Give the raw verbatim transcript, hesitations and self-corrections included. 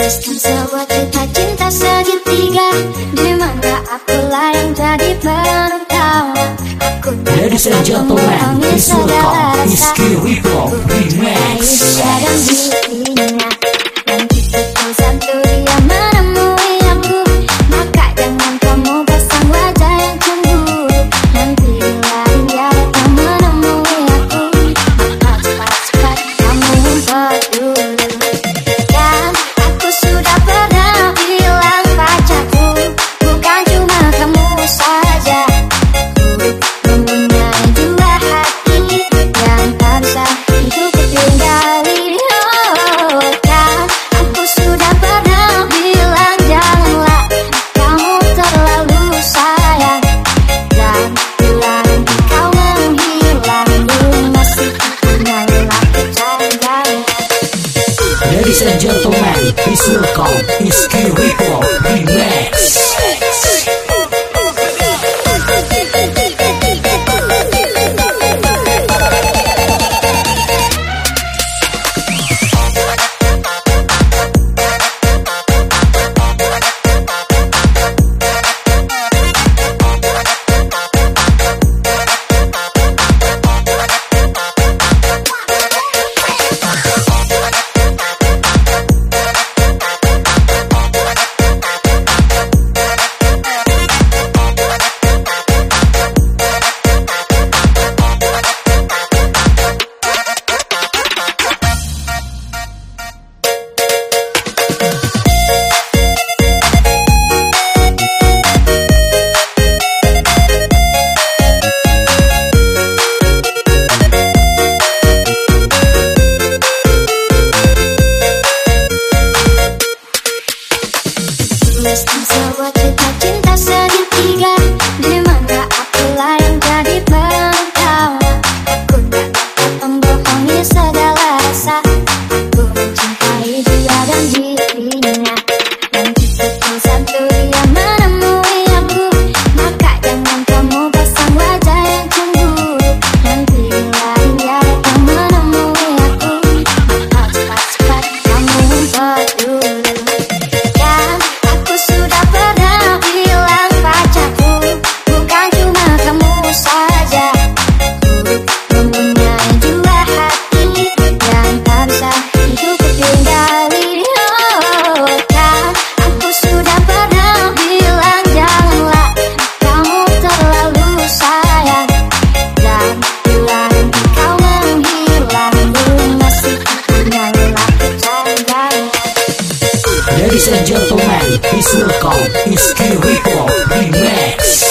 Tuliskan sebuah cerita cinta segitiga, di mana akulah yang jadi pertama. Aku Ladies and gentlemen, please welcome Rizky Rico Remix. Dalam dirinya dan tipe satu dia menemui aku, maka jangan kamu pasang wajah yang cemburu. Nanti bila dia datang menemui aku, maka cepat-cepat kamu umpet dulu. Dan aku sudah pernah bilang padaku, bukan cuma kamu saja. Ku mempunyai dua hati yang tak bisa hidup ketinggali. Oh, kan aku sudah pernah bilang janganlah kamu terlalu sayang. Dan bila nanti kau menghilang, belum masih punya lelaki canggih. Ladies and gentlemen, please welcome Rizky Rico Remix. Tuliskan sebuah cerita cinta segitiga, di mana akulah yang jadi pertama. Aku tak dapat membohongi segala rasa. Aku mencintai dia dan dirinya, dan tipe satu dia menemui aku, maka jangan kamu pasang wajah yang cemburu. Nanti bila dia datang menemui aku, maka cepat-cepat kamu umpet dulu. Dan aku sudah pernah bilang padaku, bukan cuma kamu saja. Ku mempunyai dua hati yang tak bisa hidup ketinggali. Oh, kan aku sudah pernah bilang janganlah kamu terlalu sayang. Dan bila nanti kau menghilang, belum masih punya lelaki canggih. Ladies and gentlemen, please welcome Rizky Rico Remix.